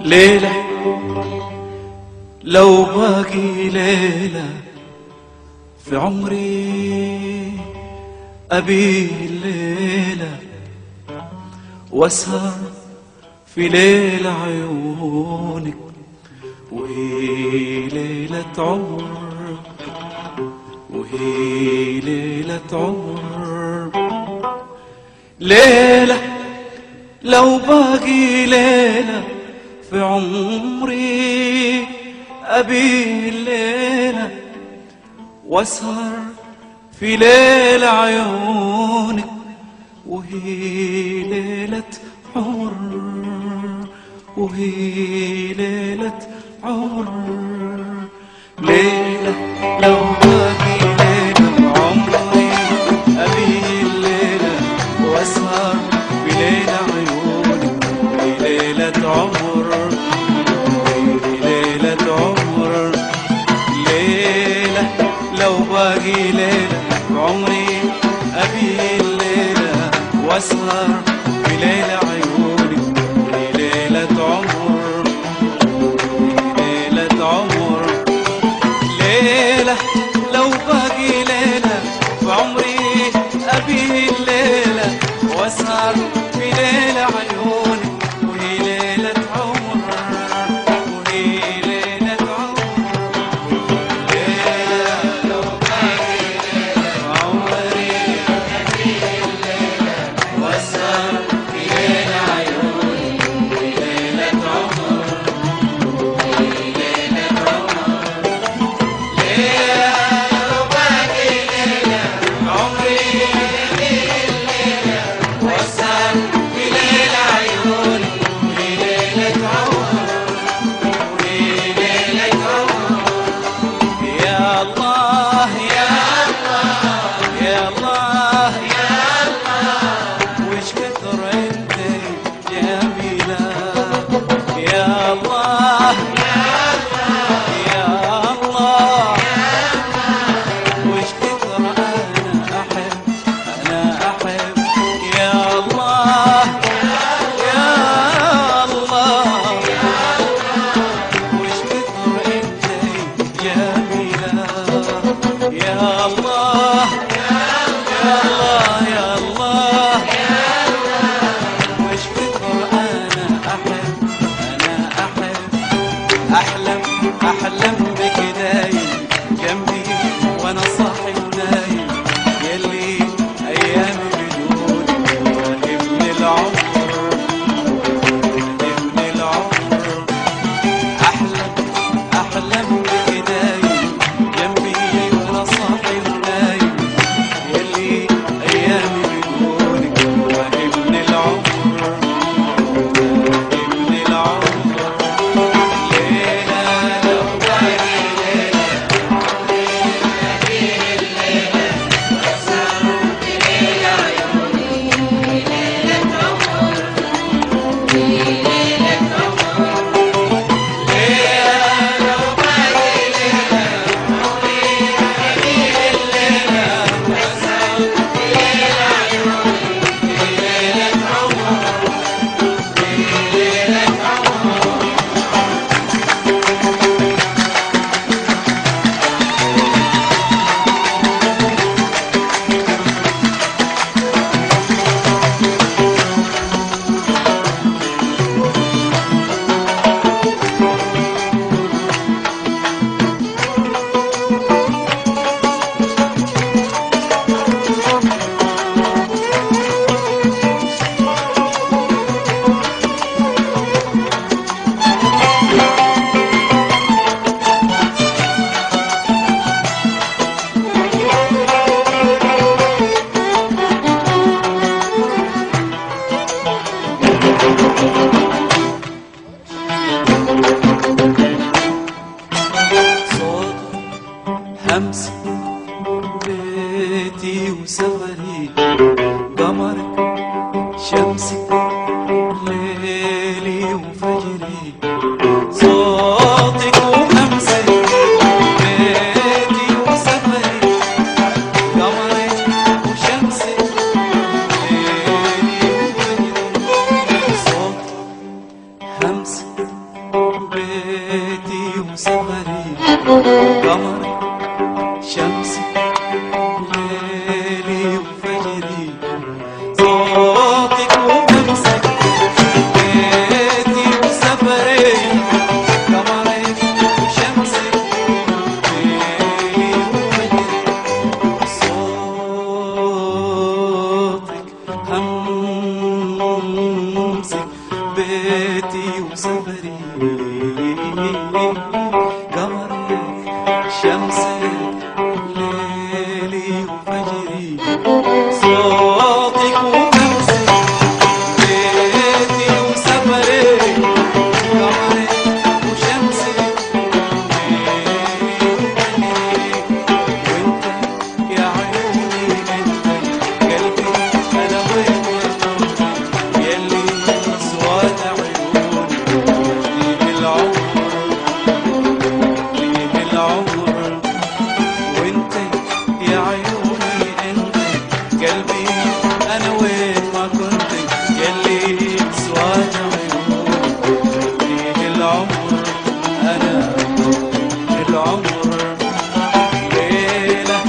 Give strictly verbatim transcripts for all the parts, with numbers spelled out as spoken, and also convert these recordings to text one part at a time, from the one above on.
ليلة لو باقي ليلة في عمري أبي الليلة واسهر في ليلة عيونك وهي ليلة عمر وهي ليلة عمر. ليلة لو باقي ليلة في عمري أبي الليلة واسهر في ليلة عيونك وهي ليلة عمر وهي ليلة عمر. ليلة لو باقي ليلة في عمري أبي الليلة واسهر في ليلة عيونك وهي ليلة عمر وهي ليلة عمر. ليلة لو باقي ليلة في عمري أبي الليلة واسهر في ليلة عيونك وهي ليلة عمر وهي ليلة عمر. ليلة لو باقي ليلة في عمري أبي الليلة واسهر في ليلة عيونك وهي ليلة عمر وهي ليلة عمر. ليلة لو باقي ليلة في عمري أبي الليلة واسهر في ليلة عيونك وهي ليلة عمر وهي ليلة عمر. ليلة لو باقي ليلة في عمري أبي الليلة واسهر في ليلة عيونك وهي ليلة عمر وهي ليلة عمر. يا الله يا الله يا الله يا الله وش كثر انت جميلة. يا الله يا الله يا الله وش كثر انا احب انا احب. يا الله يا الله وش كثر انت جميلة. يا الله يا الله يا الله وش كثر انا احب انا احب. احلم احلم بك دايم جنبي وانا صاحي ونايم يلي ايامي بدونك وابن العمر ابن العمر. احلم احلم بك دايم جنبي وانا صاحي ونايم يلي ايامي بدونك وابن العمر ابن العمر. ليلة لو باقي ليلة أبي الليلة واسهر في ليلة عيوني ليلة عمر ليلة عمر. ليلة لو باقي ليلة عمري أبي الليلة واسهر في ليلة عيوني ليلة عمر ليلة عمر. صوت همس بيتي وسفري قمرك شمسك ليلي وفجري. صوتك وهمسك بيتي وسفري قمرك وشمسك ليلي وفجري. صوت همسك بيتي وسفري قمرك شمسك ليلي وفجري صوتك وهمسك بيتي وسفري قمرك وشمسك ليلي وفجري وانت يا عيوني انت قلبي انا وين يلي أصوات عيوني فيه العمر فيه العمر وانت يا عيوني انت قلبي أنا وين ما كنت يلي أصوات عيوني فيه العمر أنا العمر ليلة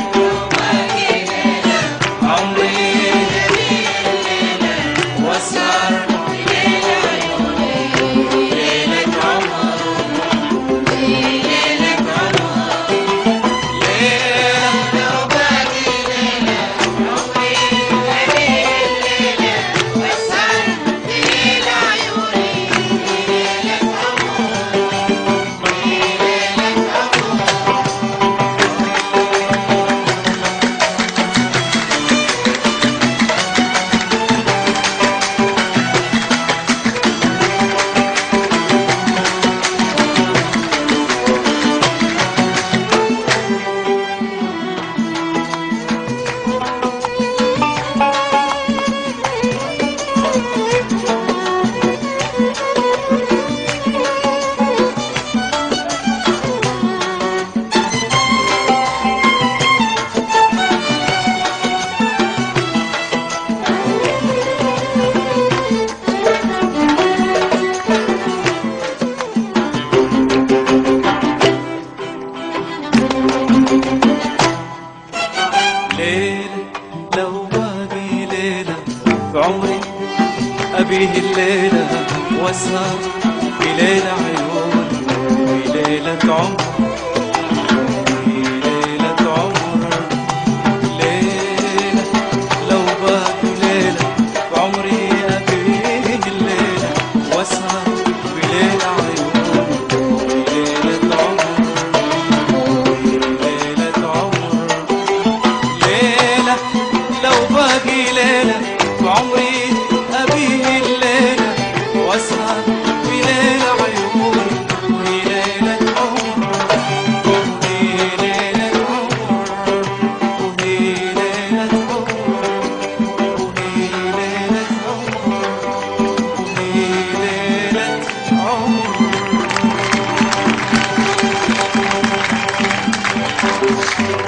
عمري واسهر ليلة لو باقي ليلة في عمري أبيه الليلة واسهر في ليلة عيوني في ليلة عمر في ليلة عمر ليلة لو باقي ليلة في عمري أبيه الليلة واسهر في ليلة عيوني في ليلة عمر في ليلة عمر ليلة لو باقي ليلة في عمري أبيه الليلة واسهر في ليلة عيوني في ليلة عمر في ليلة عمر في ليلة عمر في ليلة عمر في ليلة عمر